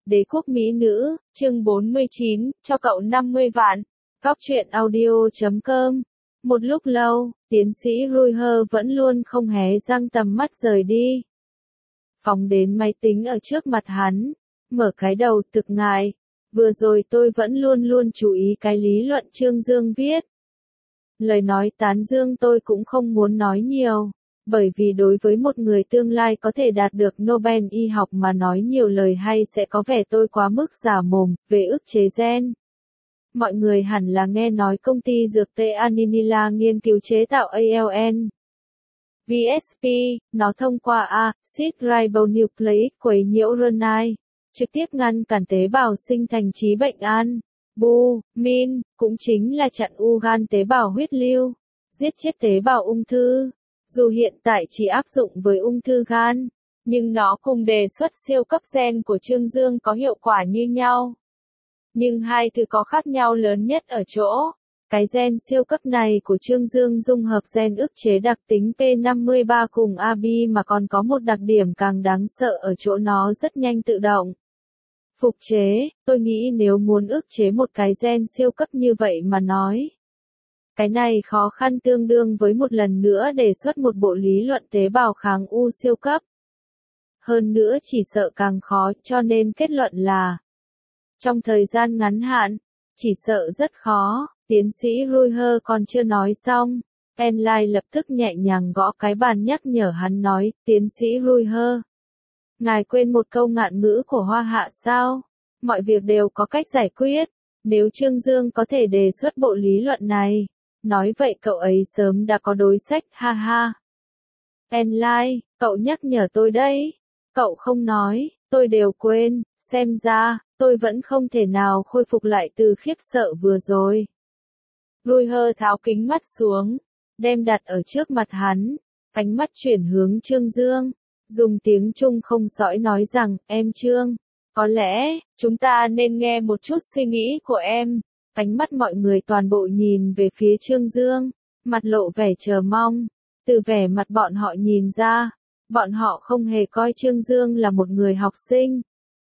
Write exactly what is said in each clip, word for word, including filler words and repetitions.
Đế quốc mỹ nữ, chương bốn mươi chín, cho cậu năm mươi vạn. Góc truyện audio chấm com. Một lúc lâu, tiến sĩ Ruiher vẫn luôn không hé răng tầm mắt rời đi. Phóng đến máy tính ở trước mặt hắn, mở cái đầu thực ngại. Vừa rồi tôi vẫn luôn luôn chú ý cái lý luận Trương Dương viết. Lời nói tán dương tôi cũng không muốn nói nhiều. Bởi vì đối với một người tương lai có thể đạt được Nobel y học mà nói nhiều lời hay sẽ có vẻ tôi quá mức giả mồm, về ức chế gen. Mọi người hẳn là nghe nói công ty dược tê Aninila nghiên cứu chế tạo a lờ en. vê ét pê, nó thông qua acid ribonucleic quấy nhiễu rờ en a, trực tiếp ngăn cản tế bào sinh thành trí bệnh albumin, cũng chính là chặn u gan tế bào huyết lưu, giết chết tế bào ung thư. Dù hiện tại chỉ áp dụng với ung thư gan, nhưng nó cùng đề xuất siêu cấp gen của Trương Dương có hiệu quả như nhau. Nhưng hai thứ có khác nhau lớn nhất ở chỗ, cái gen siêu cấp này của Trương Dương dung hợp gen ức chế đặc tính P năm mươi ba cùng a bê mà còn có một đặc điểm càng đáng sợ ở chỗ nó rất nhanh tự động phục chế. Tôi nghĩ nếu muốn ức chế một cái gen siêu cấp như vậy mà nói, cái này khó khăn tương đương với một lần nữa đề xuất một bộ lý luận tế bào kháng u siêu cấp. Hơn nữa chỉ sợ càng khó, cho nên kết luận là trong thời gian ngắn hạn, chỉ sợ rất khó. Tiến sĩ Ruiher còn chưa nói xong, Enlai lập tức nhẹ nhàng gõ cái bàn nhắc nhở hắn nói, tiến sĩ Ruiher, ngài quên một câu ngạn ngữ của Hoa Hạ sao? Mọi việc đều có cách giải quyết. Nếu Trương Dương có thể đề xuất bộ lý luận này, nói vậy cậu ấy sớm đã có đối sách, ha ha. Enlai, cậu nhắc nhở tôi đấy. Cậu không nói, tôi đều quên, xem ra, tôi vẫn không thể nào khôi phục lại từ khiếp sợ vừa rồi. Ruiher tháo kính mắt xuống, đem đặt ở trước mặt hắn, ánh mắt chuyển hướng Trương Dương, dùng tiếng Trung không sõi nói rằng, em Trương, có lẽ, chúng ta nên nghe một chút suy nghĩ của em. Ánh mắt mọi người toàn bộ nhìn về phía Trương Dương, mặt lộ vẻ chờ mong. Từ vẻ mặt bọn họ nhìn ra, bọn họ không hề coi Trương Dương là một người học sinh,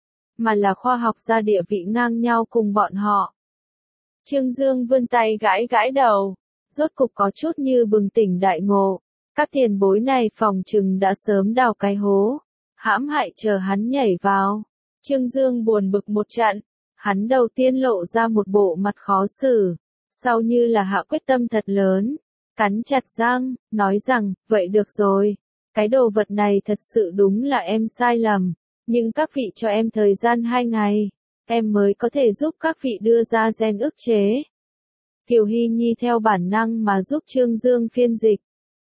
mà là khoa học gia địa vị ngang nhau cùng bọn họ. Trương Dương vươn tay gãi gãi đầu, rốt cục có chút như bừng tỉnh đại ngộ. Các tiền bối này phòng chừng đã sớm đào cái hố, hãm hại chờ hắn nhảy vào. Trương Dương buồn bực một trận. Hắn đầu tiên lộ ra một bộ mặt khó xử, sau như là hạ quyết tâm thật lớn, cắn chặt răng, nói rằng, vậy được rồi, cái đồ vật này thật sự đúng là em sai lầm, nhưng các vị cho em thời gian hai ngày, em mới có thể giúp các vị đưa ra gen ức chế. Kiều Hy Nhi theo bản năng mà giúp Trương Dương phiên dịch.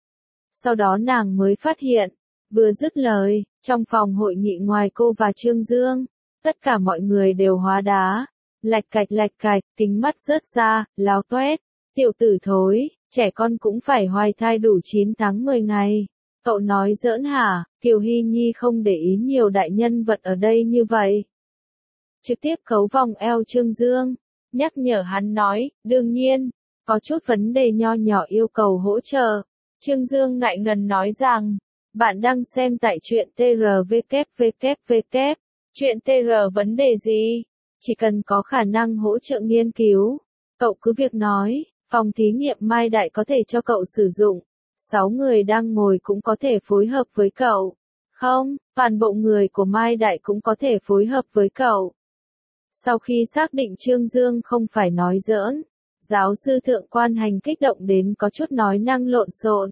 Sau đó nàng mới phát hiện, vừa dứt lời, trong phòng hội nghị ngoài cô và Trương Dương, tất cả mọi người đều hóa đá, lạch cạch lạch cạch, kính mắt rớt ra, láo toét, tiểu tử thối, trẻ con cũng phải hoài thai đủ chín tháng mười ngày. Cậu nói giỡn hả? Kiều Hy Nhi không để ý nhiều đại nhân vật ở đây như vậy. Trực tiếp khấu vòng eo Trương Dương, nhắc nhở hắn nói, đương nhiên, có chút vấn đề nho nhỏ yêu cầu hỗ trợ. Trương Dương ngại ngần nói rằng, bạn đang xem tại truyện tê rờ vê kép vê kép vê kép. Chuyện tê rờ vấn đề gì? Chỉ cần có khả năng hỗ trợ nghiên cứu, cậu cứ việc nói, phòng thí nghiệm Mai Đại có thể cho cậu sử dụng. Sáu người đang ngồi cũng có thể phối hợp với cậu. Không, toàn bộ người của Mai Đại cũng có thể phối hợp với cậu. Sau khi xác định Trương Dương không phải nói giỡn, giáo sư thượng quan hành kích động đến có chút nói năng lộn xộn.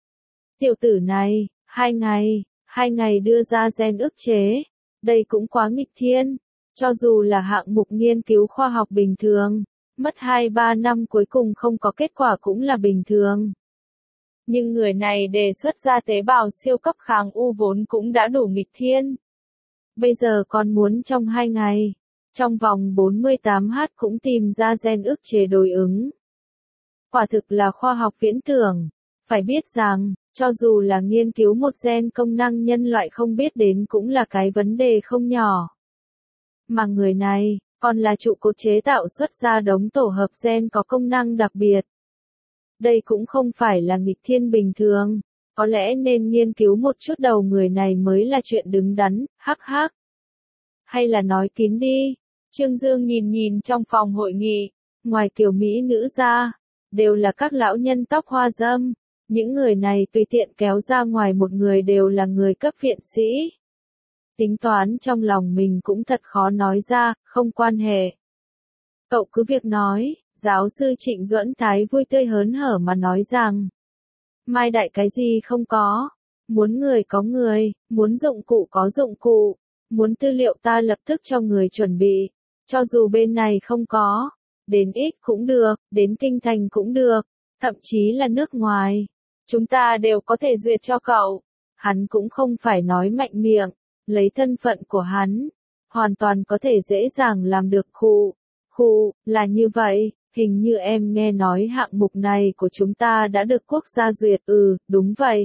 Tiểu tử này, hai ngày, hai ngày đưa ra gen ức chế. Đây cũng quá nghịch thiên, cho dù là hạng mục nghiên cứu khoa học bình thường, mất hai ba năm cuối cùng không có kết quả cũng là bình thường. Nhưng người này đề xuất ra tế bào siêu cấp kháng u vốn cũng đã đủ nghịch thiên. Bây giờ còn muốn trong hai ngày, trong vòng bốn mươi tám h cũng tìm ra gen ức chế đối ứng. Quả thực là khoa học viễn tưởng, phải biết rằng, cho dù là nghiên cứu một gen công năng nhân loại không biết đến cũng là cái vấn đề không nhỏ. Mà người này, còn là trụ cột chế tạo xuất ra đống tổ hợp gen có công năng đặc biệt. Đây cũng không phải là nghịch thiên bình thường, có lẽ nên nghiên cứu một chút đầu người này mới là chuyện đứng đắn, hắc hắc. hay là nói kín đi. Trương Dương nhìn nhìn trong phòng hội nghị, ngoài kiểu mỹ nữ ra, đều là các lão nhân tóc hoa râm. Những người này tùy tiện kéo ra ngoài một người đều là người cấp viện sĩ. Tính toán trong lòng mình cũng thật khó nói ra, không quan hệ. Cậu cứ việc nói, giáo sư Trịnh Duẫn Thái vui tươi hớn hở mà nói rằng, Mai Đại cái gì không có, muốn người có người, muốn dụng cụ có dụng cụ, muốn tư liệu ta lập tức cho người chuẩn bị, cho dù bên này không có, đến ít cũng được, đến kinh thành cũng được, thậm chí là nước ngoài, chúng ta đều có thể duyệt cho cậu. Hắn cũng không phải nói mạnh miệng, lấy thân phận của hắn, hoàn toàn có thể dễ dàng làm được. Khu, khu, là như vậy, hình như em nghe nói hạng mục này của chúng ta đã được quốc gia duyệt. Ừ, đúng vậy.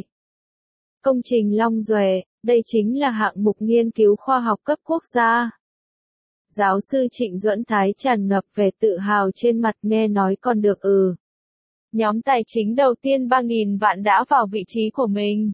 Công trình Long Duệ, đây chính là hạng mục nghiên cứu khoa học cấp quốc gia. Giáo sư Trịnh Duẫn Thái tràn ngập vẻ tự hào trên mặt, nghe nói còn được. Ừ. Nhóm tài chính đầu tiên ba nghìn vạn đã vào vị trí của mình.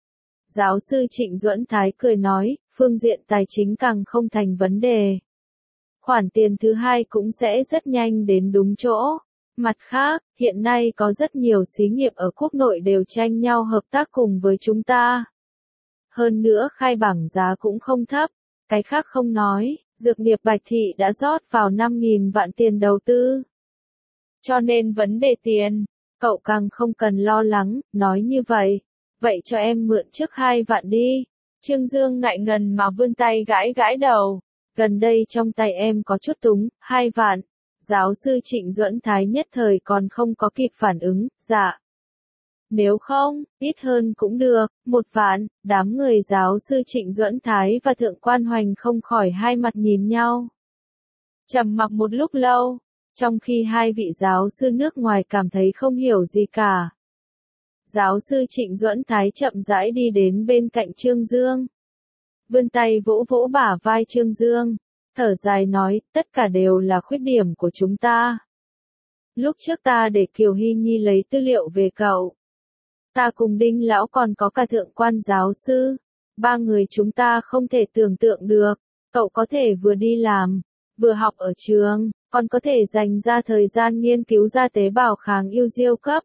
Giáo sư Trịnh Duẫn Thái cười nói, phương diện tài chính càng không thành vấn đề. Khoản tiền thứ hai cũng sẽ rất nhanh đến đúng chỗ. Mặt khác, hiện nay có rất nhiều xí nghiệp ở quốc nội đều tranh nhau hợp tác cùng với chúng ta. Hơn nữa khai bảng giá cũng không thấp. Cái khác không nói, dược nghiệp Bạch Thị đã rót vào năm nghìn vạn tiền đầu tư. Cho nên vấn đề tiền, cậu càng không cần lo lắng. Nói như vậy, vậy cho em mượn trước hai vạn đi. Trương Dương ngại ngần mà vươn tay gãi gãi đầu. Gần đây trong tay em có chút túng, hai vạn. Giáo sư Trịnh Duẫn Thái nhất thời còn không có kịp phản ứng, dạ. Nếu không, ít hơn cũng được, một vạn. Đám người giáo sư Trịnh Duẫn Thái và Thượng Quan Hoành không khỏi hai mặt nhìn nhau. Trầm mặc một lúc lâu, trong khi hai vị giáo sư nước ngoài cảm thấy không hiểu gì cả. Giáo sư Trịnh Duẫn Thái chậm rãi đi đến bên cạnh Trương Dương. Vươn tay vỗ vỗ bả vai Trương Dương, thở dài nói, tất cả đều là khuyết điểm của chúng ta. Lúc trước ta để Kiều Hy Nhi lấy tư liệu về cậu. Ta cùng Đinh Lão còn có cả Thượng Quan giáo sư. Ba người chúng ta không thể tưởng tượng được, cậu có thể vừa đi làm, vừa học ở trường, còn có thể dành ra thời gian nghiên cứu ra tế bào kháng yêu diêu cấp.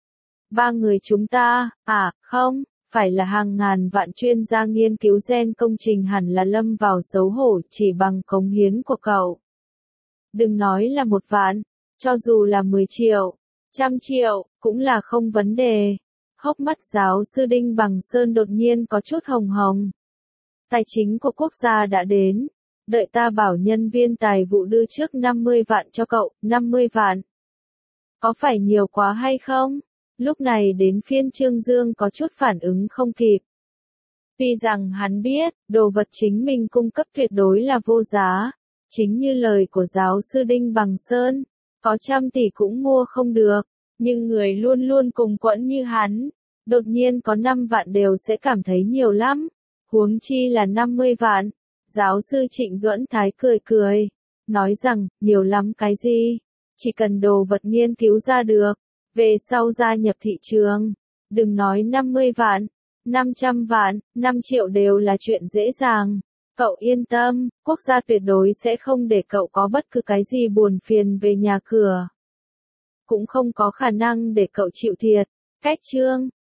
Ba người chúng ta, à, không, phải là hàng ngàn vạn chuyên gia nghiên cứu gen công trình hẳn là lâm vào xấu hổ chỉ bằng cống hiến của cậu. Đừng nói là một vạn, cho dù là mười triệu, trăm triệu, cũng là không vấn đề. Hốc mắt giáo sư Đinh Bằng Sơn đột nhiên có chút hồng hồng. Tài chính của quốc gia đã đến, đợi ta bảo nhân viên tài vụ đưa trước năm mươi vạn cho cậu. Năm mươi vạn. Có phải nhiều quá hay không? Lúc này đến phiên Trương Dương có chút phản ứng không kịp. Tuy rằng hắn biết, đồ vật chính mình cung cấp tuyệt đối là vô giá, chính như lời của giáo sư Đinh Bằng Sơn, có trăm tỷ cũng mua không được, nhưng người luôn luôn cùng quẫn như hắn, đột nhiên có năm vạn đều sẽ cảm thấy nhiều lắm, huống chi là năm mươi vạn. Giáo sư Trịnh Duẫn Thái cười cười, nói rằng, nhiều lắm cái gì, chỉ cần đồ vật nghiên cứu ra được. Về sau gia nhập thị trường, đừng nói năm mươi vạn, năm trăm vạn, năm triệu đều là chuyện dễ dàng. Cậu yên tâm, quốc gia tuyệt đối sẽ không để cậu có bất cứ cái gì buồn phiền về nhà cửa. Cũng không có khả năng để cậu chịu thiệt. Cách Trương